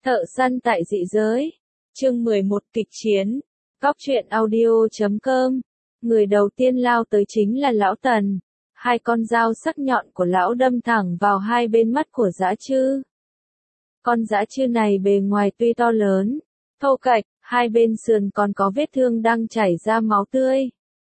Thợ săn tại dị giới. Chương 11 kịch chiến. Góc truyện audio.com. Người đầu tiên lao tới chính là lão Tần. Hai con dao sắc nhọn của lão đâm thẳng vào hai bên mắt của dã trư. Con dã trư này bề ngoài tuy to lớn, thô kệch, hai bên sườn còn có vết thương đang chảy ra máu tươi.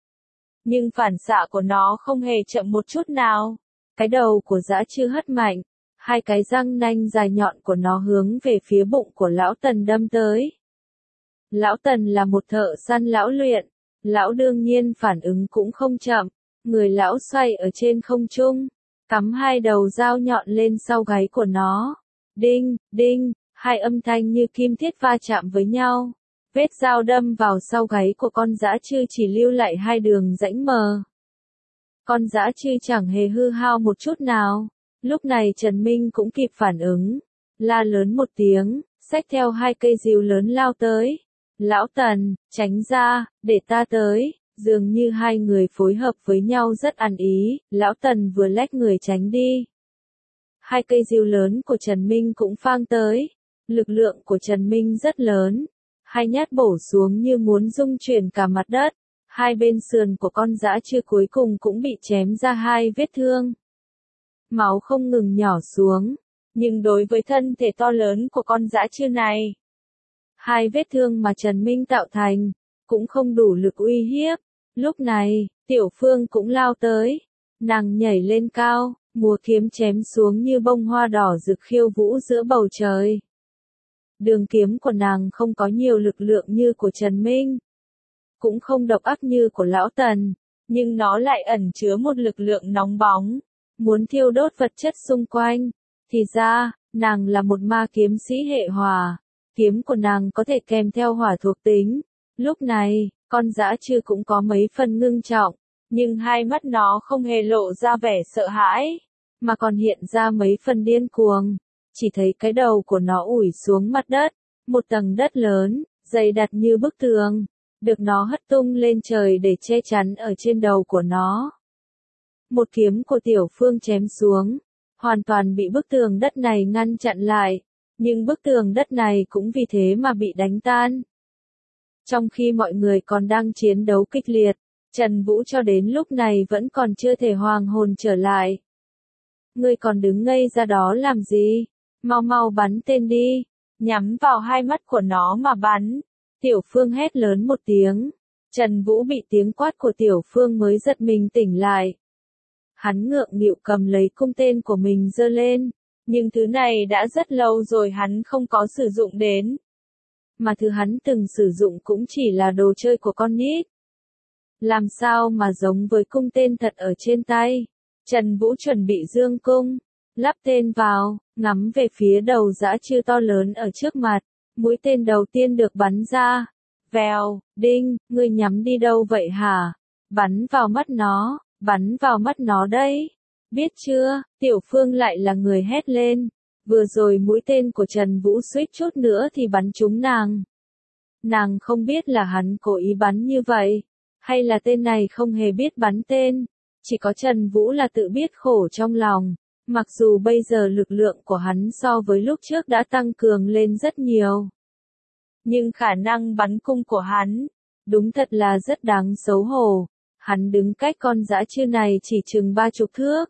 Nhưng phản xạ của nó không hề chậm một chút nào. Cái đầu của dã trư hất mạnh, hai cái răng nanh dài nhọn của nó hướng về phía bụng của lão Tần đâm tới. Lão Tần là một thợ săn lão luyện, lão đương nhiên phản ứng cũng không chậm, người lão xoay ở trên không trung, cắm hai đầu dao nhọn lên sau gáy của nó. Đinh, đinh, hai âm thanh như kim thiết va chạm với nhau. Vết dao đâm vào sau gáy của con dã trư chỉ lưu lại hai đường rãnh mờ. Con dã trư chẳng hề hư hao một chút nào. Lúc này Trần Minh cũng kịp phản ứng, la lớn một tiếng, xách theo hai cây rìu lớn lao tới. Lão Tần, tránh ra, để ta tới. Dường như hai người phối hợp với nhau rất ăn ý, lão Tần vừa lách người tránh đi. Hai cây rìu lớn của Trần Minh cũng phang tới. Lực lượng của Trần Minh rất lớn. Hai nhát bổ xuống như muốn rung chuyển cả mặt đất. Hai bên sườn của con dã trư cuối cùng cũng bị chém ra hai vết thương. Máu không ngừng nhỏ xuống. Nhưng đối với thân thể to lớn của con dã trư này, hai vết thương mà Trần Minh tạo thành, cũng không đủ lực uy hiếp. Lúc này, Tiểu Phương cũng lao tới. Nàng nhảy lên cao, múa kiếm chém xuống như bông hoa đỏ rực khiêu vũ giữa bầu trời. Đường kiếm của nàng không có nhiều lực lượng như của Trần Minh, cũng không độc ác như của lão Tần, nhưng nó lại ẩn chứa một lực lượng nóng bóng, muốn thiêu đốt vật chất xung quanh. Thì ra, nàng là một ma kiếm sĩ hệ hỏa, kiếm của nàng có thể kèm theo hỏa thuộc tính. Lúc này, con dã trư cũng có mấy phần ngưng trọng, nhưng hai mắt nó không hề lộ ra vẻ sợ hãi, mà còn hiện ra mấy phần điên cuồng. Chỉ thấy cái đầu của nó ủi xuống mặt đất, một tầng đất lớn, dày đặc như bức tường, được nó hất tung lên trời để che chắn ở trên đầu của nó. Một kiếm của Tiểu Phương chém xuống, hoàn toàn bị bức tường đất này ngăn chặn lại, nhưng bức tường đất này cũng vì thế mà bị đánh tan. Trong khi mọi người còn đang chiến đấu kịch liệt, Trần Vũ cho đến lúc này vẫn còn chưa thể hoàn hồn trở lại. Ngươi còn đứng ngây ra đó làm gì? Mau mau bắn tên đi, nhắm vào hai mắt của nó mà bắn. Tiểu Phương hét lớn một tiếng. Trần Vũ bị tiếng quát của Tiểu Phương mới giật mình tỉnh lại. Hắn ngượng nghịu cầm lấy cung tên của mình giơ lên, nhưng thứ này đã rất lâu rồi hắn không có sử dụng đến. Mà thứ hắn từng sử dụng cũng chỉ là đồ chơi của con nít. Làm sao mà giống với cung tên thật ở trên tay. Trần Vũ chuẩn bị dương cung, lắp tên vào, ngắm về phía đầu dã trư to lớn ở trước mặt. Mũi tên đầu tiên được bắn ra. Vèo, đinh, ngươi nhắm đi đâu vậy hả? Bắn vào mắt nó, bắn vào mắt nó đấy. Biết chưa? Tiểu Phương lại là người hét lên. Vừa rồi mũi tên của Trần Vũ suýt chút nữa thì bắn trúng nàng. Nàng không biết là hắn cố ý bắn như vậy, hay là tên này không hề biết bắn tên. Chỉ có Trần Vũ là tự biết khổ trong lòng. Mặc dù bây giờ lực lượng của hắn so với lúc trước đã tăng cường lên rất nhiều, nhưng khả năng bắn cung của hắn, đúng thật là rất đáng xấu hổ. Hắn đứng cách con dã trư này chỉ chừng 30 thước.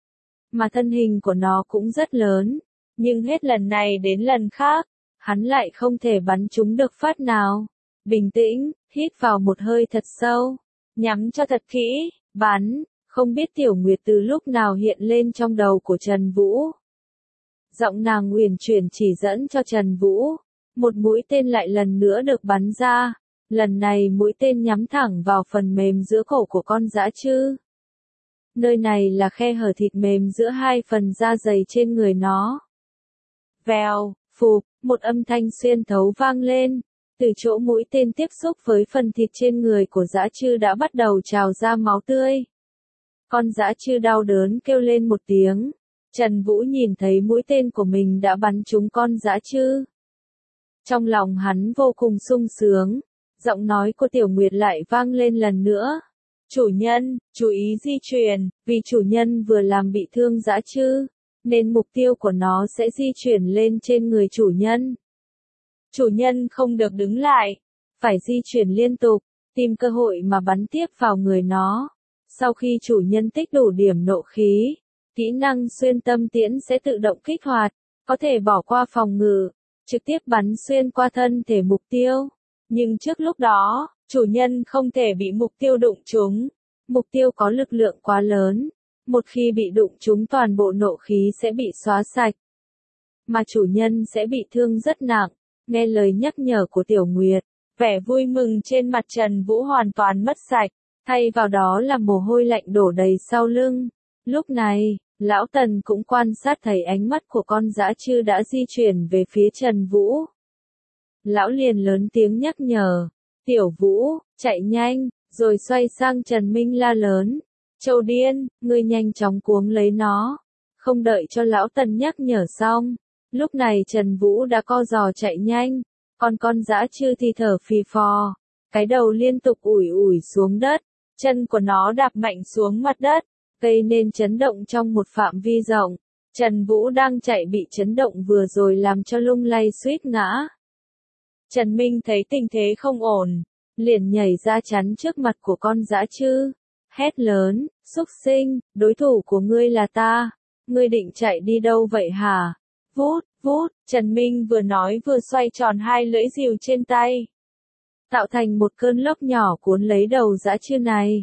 Mà thân hình của nó cũng rất lớn. Nhưng hết lần này đến lần khác, hắn lại không thể bắn trúng được phát nào. Bình tĩnh, hít vào một hơi thật sâu. Nhắm cho thật kỹ, bắn. Không biết Tiểu Nguyệt từ lúc nào hiện lên trong đầu của Trần Vũ. Giọng nàng uyển chuyển chỉ dẫn cho Trần Vũ. Một mũi tên lại lần nữa được bắn ra. Lần này mũi tên nhắm thẳng vào phần mềm giữa cổ của con dã trư. Nơi này là khe hở thịt mềm giữa hai phần da dày trên người nó. Vèo, phụp, một âm thanh xuyên thấu vang lên. Từ chỗ mũi tên tiếp xúc với phần thịt trên người của dã trư đã bắt đầu trào ra máu tươi. Con dã trư đau đớn kêu lên một tiếng. Trần Vũ nhìn thấy mũi tên của mình đã bắn trúng con dã trư. Trong lòng hắn vô cùng sung sướng. Giọng nói của Tiểu Nguyệt lại vang lên lần nữa. Chủ nhân, chú ý di chuyển, vì chủ nhân vừa làm bị thương dã trư, nên mục tiêu của nó sẽ di chuyển lên trên người chủ nhân. Chủ nhân không được đứng lại, phải di chuyển liên tục, tìm cơ hội mà bắn tiếp vào người nó. Sau khi chủ nhân tích đủ điểm nộ khí, kỹ năng xuyên tâm tiễn sẽ tự động kích hoạt, có thể bỏ qua phòng ngự, trực tiếp bắn xuyên qua thân thể mục tiêu. Nhưng trước lúc đó, chủ nhân không thể bị mục tiêu đụng trúng. Mục tiêu có lực lượng quá lớn, một khi bị đụng trúng toàn bộ nộ khí sẽ bị xóa sạch, mà chủ nhân sẽ bị thương rất nặng. Nghe lời nhắc nhở của Tiểu Nguyệt, vẻ vui mừng trên mặt Trần Vũ hoàn toàn mất sạch, thay vào đó là mồ hôi lạnh đổ đầy sau lưng. Lúc này, Lão Tần cũng quan sát thấy ánh mắt của con dã trư đã di chuyển về phía Trần Vũ. Lão liền lớn tiếng nhắc nhở, Tiểu Vũ, chạy nhanh, rồi xoay sang Trần Minh la lớn, Châu điên, ngươi nhanh chóng cuống lấy nó. Không đợi cho Lão Tần nhắc nhở xong, lúc này Trần Vũ đã co giò chạy nhanh, còn con dã trư thì thở phì phò, cái đầu liên tục ủi ủi xuống đất, chân của nó đạp mạnh xuống mặt đất, gây nên chấn động trong một phạm vi rộng. Trần Vũ đang chạy bị chấn động vừa rồi làm cho lung lay suýt ngã. Trần Minh thấy tình thế không ổn, liền nhảy ra chắn trước mặt của con dã trư, hét lớn, xúc sinh, đối thủ của ngươi là ta, ngươi định chạy đi đâu vậy hả? Vút, vút, Trần Minh vừa nói vừa xoay tròn hai lưỡi rìu trên tay, tạo thành một cơn lốc nhỏ cuốn lấy đầu dã trư này.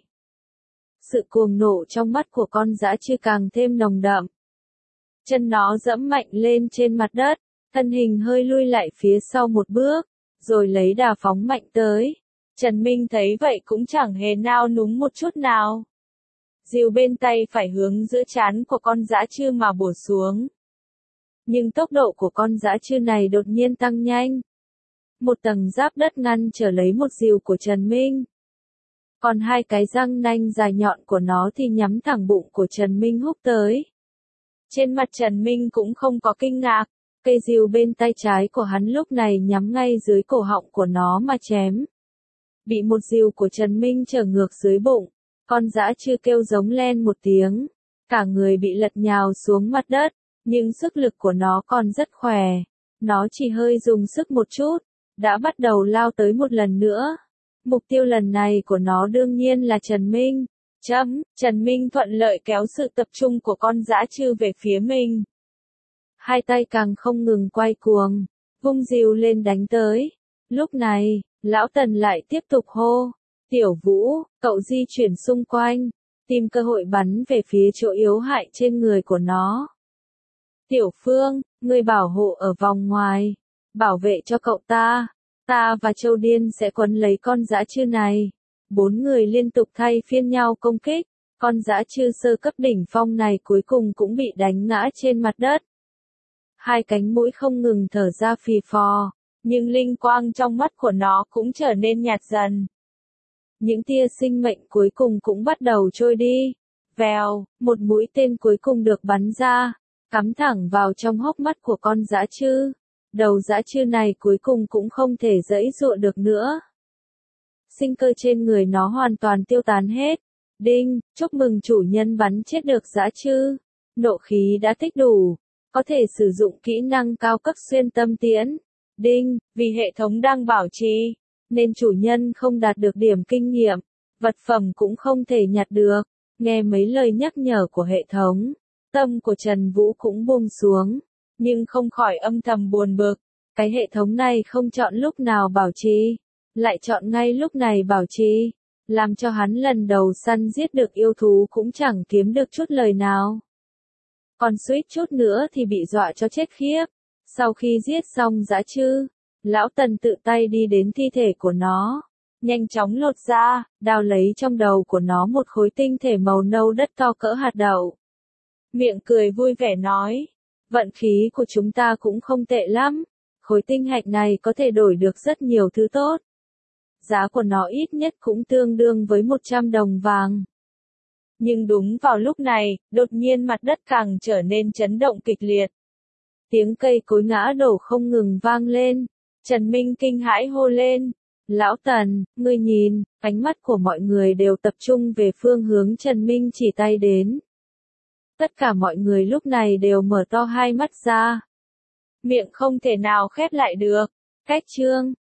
Sự cuồng nộ trong mắt của con dã trư càng thêm nồng đậm. Chân nó dẫm mạnh lên trên mặt đất, thân hình hơi lui lại phía sau một bước, rồi lấy đà phóng mạnh tới. Trần Minh thấy vậy cũng chẳng hề nao núng một chút nào. Rìu bên tay phải hướng giữa trán của con dã trư mà bổ xuống. Nhưng tốc độ của con dã trư này đột nhiên tăng nhanh. Một tầng giáp đất ngăn trở lấy một rìu của Trần Minh. Còn hai cái răng nanh dài nhọn của nó thì nhắm thẳng bụng của Trần Minh húc tới. Trên mặt Trần Minh cũng không có kinh ngạc, cây rìu bên tay trái của hắn lúc này nhắm ngay dưới cổ họng của nó mà chém. Bị một rìu của Trần Minh trở ngược dưới bụng, con dã trư kêu giống lên một tiếng, cả người bị lật nhào xuống mặt đất, nhưng sức lực của nó còn rất khỏe, nó chỉ hơi dùng sức một chút, đã bắt đầu lao tới một lần nữa. Mục tiêu lần này của nó đương nhiên là Trần Minh. Trần Minh thuận lợi kéo sự tập trung của con dã trư về phía mình. Hai tay càng không ngừng quay cuồng, vung rìu lên đánh tới. Lúc này, Lão Tần lại tiếp tục hô, Tiểu Vũ, cậu di chuyển xung quanh, tìm cơ hội bắn về phía chỗ yếu hại trên người của nó. Tiểu Phương, ngươi bảo hộ ở vòng ngoài, bảo vệ cho cậu ta. Ta và Châu Điên sẽ quấn lấy con dã trư này. 4 người liên tục thay phiên nhau công kích, con dã trư sơ cấp đỉnh phong này cuối cùng cũng bị đánh ngã trên mặt đất. Hai cánh mũi không ngừng thở ra phì phò, nhưng linh quang trong mắt của nó cũng trở nên nhạt dần. Những tia sinh mệnh cuối cùng cũng bắt đầu trôi đi. Vèo, một mũi tên cuối cùng được bắn ra, cắm thẳng vào trong hốc mắt của con dã trư. Đầu dã trư này cuối cùng cũng không thể giãy giụa được nữa. Sinh cơ trên người nó hoàn toàn tiêu tán hết. Đinh, chúc mừng chủ nhân bắn chết được dã trư. Nộ khí đã tích đủ, có thể sử dụng kỹ năng cao cấp xuyên tâm tiễn. Đinh, vì hệ thống đang bảo trì, nên chủ nhân không đạt được điểm kinh nghiệm, vật phẩm cũng không thể nhặt được. Nghe mấy lời nhắc nhở của hệ thống, tâm của Trần Vũ cũng buông xuống, nhưng không khỏi âm thầm buồn bực. Cái hệ thống này không chọn lúc nào bảo trì, lại chọn ngay lúc này bảo trì, làm cho hắn lần đầu săn giết được yêu thú cũng chẳng kiếm được chút lời nào. Còn suýt chút nữa thì bị dọa cho chết khiếp. Sau khi giết xong dã trư, Lão Tần tự tay đi đến thi thể của nó, nhanh chóng lột ra, đào lấy trong đầu của nó một khối tinh thể màu nâu đất to cỡ hạt đậu. Miệng cười vui vẻ nói, vận khí của chúng ta cũng không tệ lắm, khối tinh hạch này có thể đổi được rất nhiều thứ tốt. Giá của nó ít nhất cũng tương đương với 100 đồng vàng. Nhưng đúng vào lúc này, đột nhiên mặt đất càng trở nên chấn động kịch liệt. Tiếng cây cối ngã đổ không ngừng vang lên. Trần Minh kinh hãi hô lên, Lão Tần, ngươi nhìn, ánh mắt của mọi người đều tập trung về phương hướng Trần Minh chỉ tay đến. Tất cả mọi người lúc này đều mở to hai mắt ra. Miệng không thể nào khép lại được. Cách chương